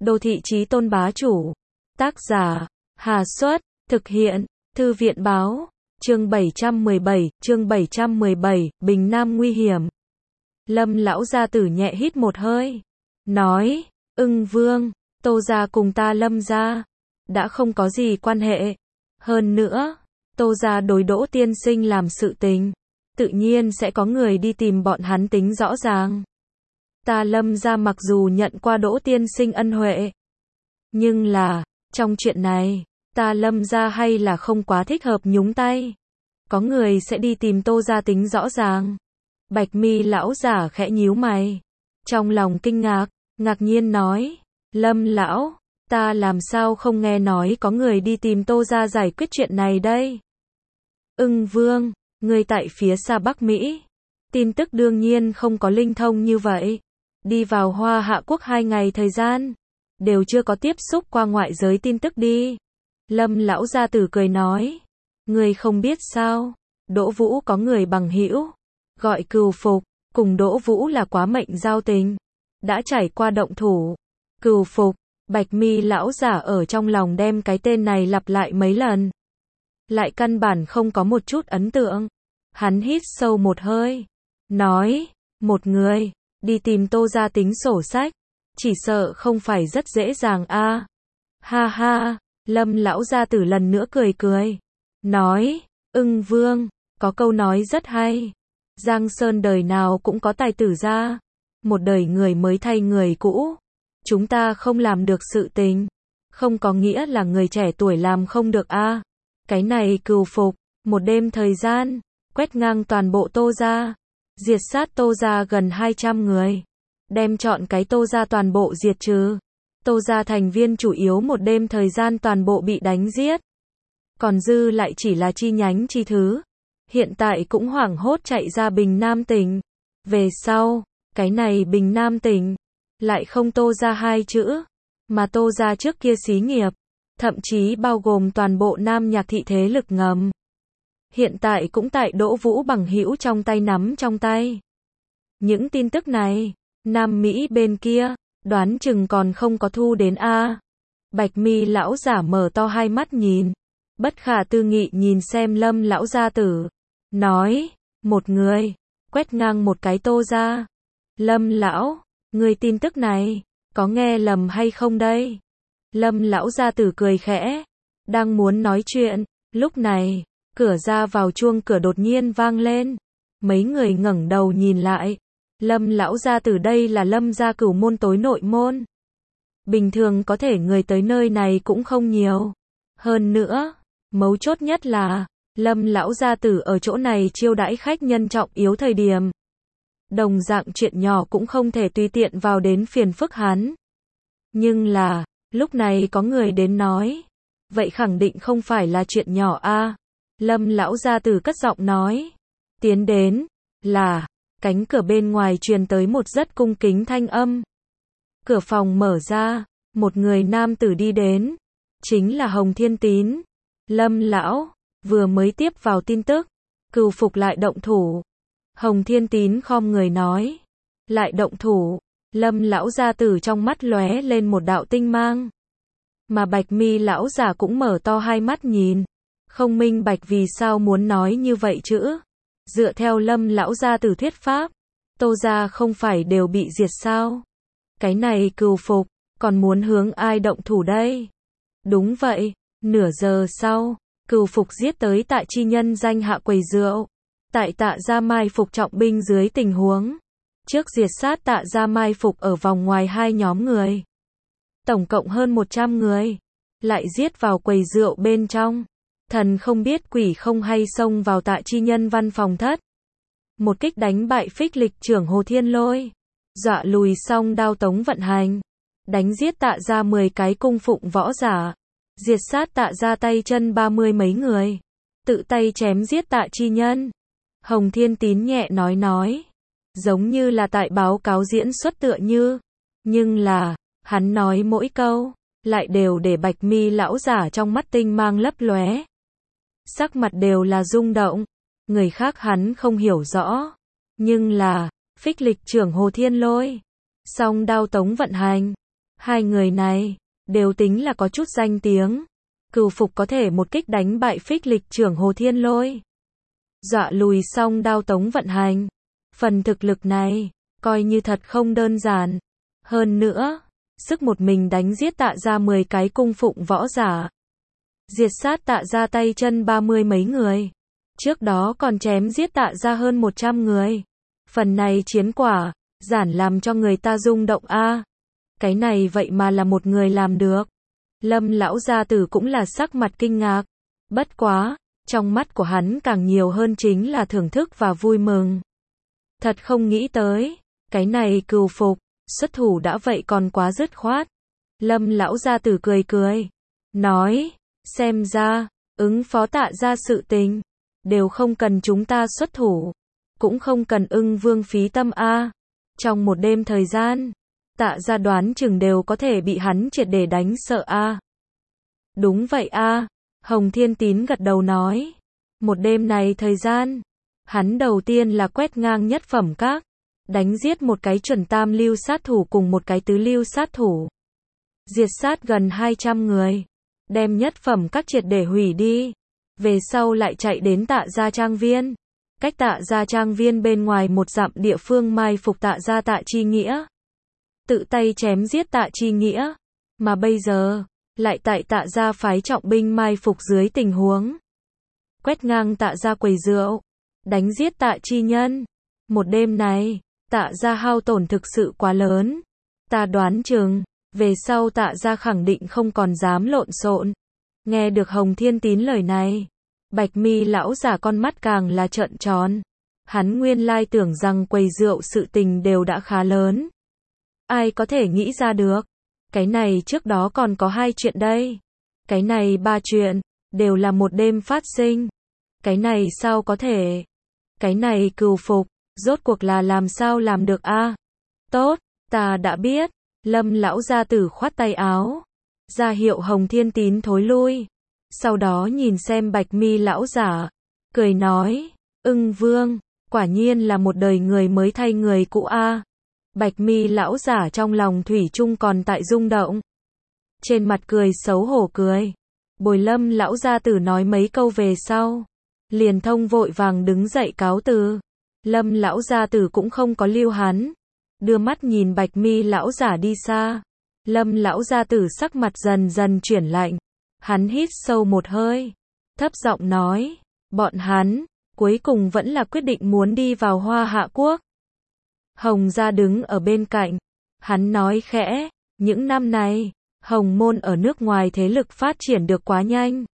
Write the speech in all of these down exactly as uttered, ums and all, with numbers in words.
Đô thị chí tôn bá chủ. Tác giả, Hà Xuất, thực hiện, Thư viện báo, chương bảy trăm mười bảy, chương bảy trăm mười bảy, Bình Nam nguy hiểm. Lâm lão gia tử nhẹ hít một hơi, nói, Ưng Vương, Tô gia cùng ta Lâm gia, đã không có gì quan hệ. Hơn nữa, Tô gia đối Đỗ tiên sinh làm sự tình, tự nhiên sẽ có người đi tìm bọn hắn tính rõ ràng. Ta Lâm gia mặc dù nhận qua Đỗ tiên sinh ân huệ, nhưng là, trong chuyện này, ta Lâm gia hay là không quá thích hợp nhúng tay. Có người sẽ đi tìm Tô gia tính rõ ràng. Bạch mi lão giả khẽ nhíu mày, trong lòng kinh ngạc, ngạc nhiên nói, Lâm lão, ta làm sao không nghe nói có người đi tìm Tô gia giải quyết chuyện này đây. Ưng Vương, người tại phía xa Bắc Mỹ, tin tức đương nhiên không có linh thông như vậy. Đi vào Hoa Hạ Quốc hai ngày thời gian, đều chưa có tiếp xúc qua ngoại giới tin tức đi. Lâm lão gia tử cười nói, người không biết sao, Đỗ Vũ có người bằng hữu, gọi Cừu Phục, cùng Đỗ Vũ là quá mệnh giao tình, đã trải qua động thủ. Cừu Phục, Bạch mi lão giả ở trong lòng đem cái tên này lặp lại mấy lần, lại căn bản không có một chút ấn tượng. Hắn hít sâu một hơi, nói, một người đi tìm Tô gia tính sổ sách, chỉ sợ không phải rất dễ dàng a. À. Ha ha, Lâm lão gia tử lần nữa cười cười, nói, Ưng Vương, có câu nói rất hay, Giang Sơn đời nào cũng có tài tử ra, một đời người mới thay người cũ. Chúng ta không làm được sự tình, không có nghĩa là người trẻ tuổi làm không được a. À. Cái này Cừu Phục, một đêm thời gian, quét ngang toàn bộ Tô gia, diệt sát Tô gia gần hai trăm người, đem chọn cái Tô gia toàn bộ diệt trừ. Tô gia thành viên chủ yếu một đêm thời gian toàn bộ bị đánh giết, còn dư lại chỉ là chi nhánh chi thứ, hiện tại cũng hoảng hốt chạy ra Bình Nam tỉnh. Về sau, cái này Bình Nam tỉnh lại không Tô gia hai chữ, mà Tô gia trước kia xí nghiệp, thậm chí bao gồm toàn bộ Nam Nhạc thị thế lực ngầm, hiện tại cũng tại Đỗ Vũ bằng hữu trong tay nắm trong tay. Những tin tức này, Nam Mỹ bên kia, đoán chừng còn không có thu đến a. À. Bạch mi lão giả mở to hai mắt nhìn, bất khả tư nghị nhìn xem Lâm lão gia tử, nói, một người, quét ngang một cái Tô gia. Lâm lão, người tin tức này, có nghe lầm hay không đây? Lâm lão gia tử cười khẽ, đang muốn nói chuyện, lúc này, cửa ra vào chuông cửa đột nhiên vang lên. Mấy người ngẩng đầu nhìn lại. Lâm lão gia tử đây là Lâm gia Cửu môn tối nội môn. Bình thường có thể người tới nơi này cũng không nhiều. Hơn nữa, mấu chốt nhất là, Lâm lão gia tử ở chỗ này chiêu đãi khách nhân trọng yếu thời điểm. Đồng dạng chuyện nhỏ cũng không thể tùy tiện vào đến phiền phức hắn. Nhưng là, lúc này có người đến nói, vậy khẳng định không phải là chuyện nhỏ a. À. Lâm lão gia tử cất giọng nói, tiến đến, là, cánh cửa bên ngoài truyền tới một rất cung kính thanh âm. Cửa phòng mở ra, một người nam tử đi đến, chính là Hồng Thiên Tín. Lâm lão, vừa mới tiếp vào tin tức, Cừu Phục lại động thủ. Hồng Thiên Tín khom người nói, lại động thủ. Lâm lão gia tử trong mắt lóe lên một đạo tinh mang. Mà Bạch mi lão giả cũng mở to hai mắt nhìn, không minh bạch vì sao muốn nói như vậy chứ. Dựa theo Lâm lão gia tử thuyết pháp, Tô gia không phải đều bị diệt sao? Cái này Cừu Phục, còn muốn hướng ai động thủ đây? Đúng vậy, nửa giờ sau, Cừu Phục giết tới Tạ Chi Nhân danh hạ quầy rượu. Tại Tạ gia mai phục trọng binh dưới tình huống, trước diệt sát Tạ gia mai phục ở vòng ngoài hai nhóm người. Tổng cộng hơn một trăm người, lại giết vào quầy rượu bên trong. Thần không biết quỷ không hay xông vào Tạ Chi Nhân văn phòng thất. Một kích đánh bại Phích Lịch trưởng Hồ Thiên Lôi, dọa lùi xong đao tống vận hành, đánh giết Tạ gia mười cái cung phụng võ giả, diệt sát Tạ gia tay chân ba mươi mấy người, tự tay chém giết Tạ Chi Nhân. Hồng Thiên Tín nhẹ nói nói, giống như là tại báo cáo diễn xuất tựa như, nhưng là, hắn nói mỗi câu, lại đều để Bạch mi lão giả trong mắt tinh mang lấp lóe. Sắc mặt đều là rung động, người khác hắn không hiểu rõ, nhưng là, Phích Lịch trưởng Hồ Thiên Lôi, song đao tống vận hành, Hai người này, đều tính là có chút danh tiếng. Cửu Phục có thể một kích đánh bại Phích Lịch trưởng Hồ Thiên Lôi. Dọa lùi xong đao tống vận hành. Phần thực lực này, coi như thật không đơn giản. Hơn nữa, sức một mình đánh giết Tạ gia mười cái cung phụng võ giả. Diệt sát Tạ gia tay chân ba mươi mấy người. Trước đó còn chém giết Tạ gia hơn một trăm người. Phần này chiến quả, giản làm cho người ta rung động a. À, cái này vậy mà là một người làm được. Lâm lão gia tử cũng là sắc mặt kinh ngạc. Bất quá, trong mắt của hắn càng nhiều hơn chính là thưởng thức và vui mừng. Thật không nghĩ tới, cái này Cửu Phục, xuất thủ đã vậy còn quá dứt khoát. Lâm lão gia tử cười cười, nói, xem ra, ứng phó Tạ gia sự tình, đều không cần chúng ta xuất thủ, cũng không cần Ưng Vương phí tâm a. Trong một đêm thời gian, Tạ gia đoán chừng đều có thể bị hắn triệt để đánh sợ a. Đúng vậy a, Hồng Thiên Tín gật đầu nói. Một đêm này thời gian, hắn đầu tiên là quét ngang nhất phẩm các, đánh giết một cái chuẩn tam lưu sát thủ cùng một cái tứ lưu sát thủ. Diệt sát gần hai trăm người, đem nhất phẩm các triệt để hủy đi. Về sau lại chạy đến Tạ gia trang viên. Cách Tạ gia trang viên bên ngoài một dặm địa phương mai phục Tạ gia Tạ Chi Nghĩa. Tự tay chém giết Tạ Chi Nghĩa. Mà bây giờ, lại tại Tạ gia phái trọng binh mai phục dưới tình huống. Quét ngang Tạ gia quầy rượu. Đánh giết Tạ Chi Nhân. Một đêm này, Tạ gia hao tổn thực sự quá lớn. Ta đoán chừng, về sau Tạ gia khẳng định không còn dám lộn xộn. Nghe được Hồng Thiên Tín lời này, Bạch Mi lão giả con mắt càng là trợn tròn. Hắn nguyên lai tưởng rằng quầy rượu sự tình đều đã khá lớn. Ai có thể nghĩ ra được? Cái này trước đó còn có hai chuyện đây. Cái này ba chuyện, đều là một đêm phát sinh. Cái này sao có thể? Cái này Cửu Phục, rốt cuộc là làm sao làm được a? À? Tốt, ta đã biết. Lâm lão gia tử khoát tay áo, ra hiệu Hồng Thiên Tín thối lui. Sau đó nhìn xem Bạch Mi lão giả, cười nói, Ưng Vương, quả nhiên là một đời người mới thay người cũ a. À. Bạch Mi lão giả trong lòng thủy chung còn tại rung động. Trên mặt cười xấu hổ cười. Bồi Lâm lão gia tử nói mấy câu về sau, liền thông vội vàng đứng dậy cáo từ. Lâm lão gia tử cũng không có lưu hắn, đưa mắt nhìn Bạch Mi lão giả đi xa. Lâm lão gia tử sắc mặt dần dần chuyển lạnh. Hắn hít sâu một hơi, thấp giọng nói, bọn hắn, cuối cùng vẫn là quyết định muốn đi vào Hoa Hạ Quốc. Hồng gia đứng ở bên cạnh, hắn nói khẽ, những năm này, Hồng môn ở nước ngoài thế lực phát triển được quá nhanh.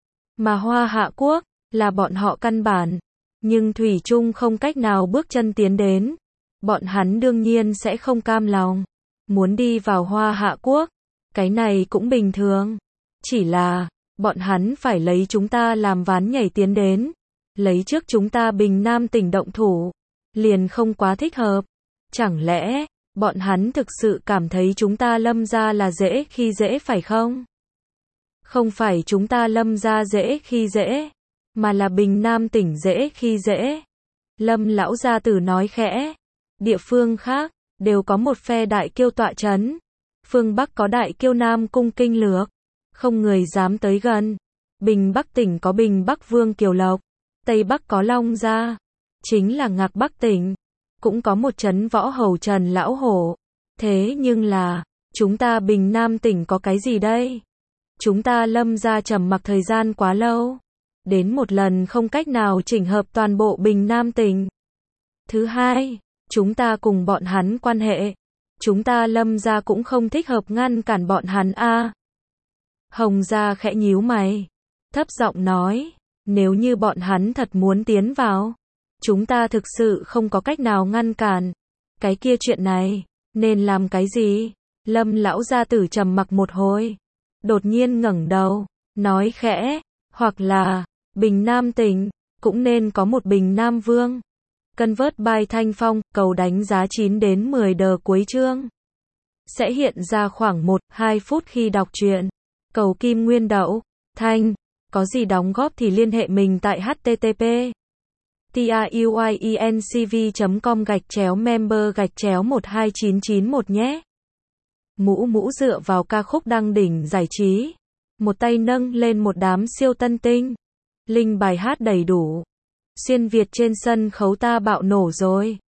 Mà Hoa Hạ Quốc, là bọn họ căn bản, nhưng thủy chung không cách nào bước chân tiến đến. Bọn hắn đương nhiên sẽ không cam lòng, muốn đi vào Hoa Hạ Quốc, cái này cũng bình thường. Chỉ là, bọn hắn phải lấy chúng ta làm ván nhảy tiến đến, lấy trước chúng ta Bình Nam tỉnh động thủ, liền không quá thích hợp. Chẳng lẽ, bọn hắn thực sự cảm thấy chúng ta Lâm gia là dễ khi dễ phải không? Không phải chúng ta Lâm gia dễ khi dễ, mà là Bình Nam tỉnh dễ khi dễ. Lâm lão gia tử nói khẽ, địa phương khác, đều có một phe đại kiêu tọa chấn. Phương Bắc có đại kiêu Nam cung Kinh Lược, không người dám tới gần. Bình Bắc tỉnh có Bình Bắc Vương Kiều Lộc, Tây Bắc có Long Gia, chính là Ngạc Bắc tỉnh, cũng có một trấn võ hầu Trần Lão Hổ. Thế nhưng là, chúng ta Bình Nam tỉnh có cái gì đây? Chúng ta Lâm gia trầm mặc thời gian quá lâu, đến một lần không cách nào chỉnh hợp toàn bộ Bình Nam tỉnh. Thứ hai, chúng ta cùng bọn hắn quan hệ, chúng ta Lâm gia cũng không thích hợp ngăn cản bọn hắn a. À. Hồng gia khẽ nhíu mày, thấp giọng nói, nếu như bọn hắn thật muốn tiến vào, chúng ta thực sự không có cách nào ngăn cản. Cái kia chuyện này, nên làm cái gì? Lâm lão gia tử trầm mặc một hồi, đột nhiên ngẩng đầu, nói khẽ, hoặc là, Bình Nam tỉnh, cũng nên có một Bình Nam Vương. Cân vớt bài thanh phong, cầu đánh giá chín đến mười đờ cuối chương. Sẽ hiện ra khoảng một đến hai phút khi đọc truyện. Cầu kim nguyên đậu, thanh, có gì đóng góp thì liên hệ mình tại http truyencv chấm com gạch chéo member gạch chéo một hai chín chín một nhé. Mũ mũ dựa vào ca khúc đăng đỉnh giải trí. Một tay nâng lên một đám siêu tân tinh. Linh bài hát đầy đủ. Xuyên Việt trên sân khấu ta bạo nổ rồi.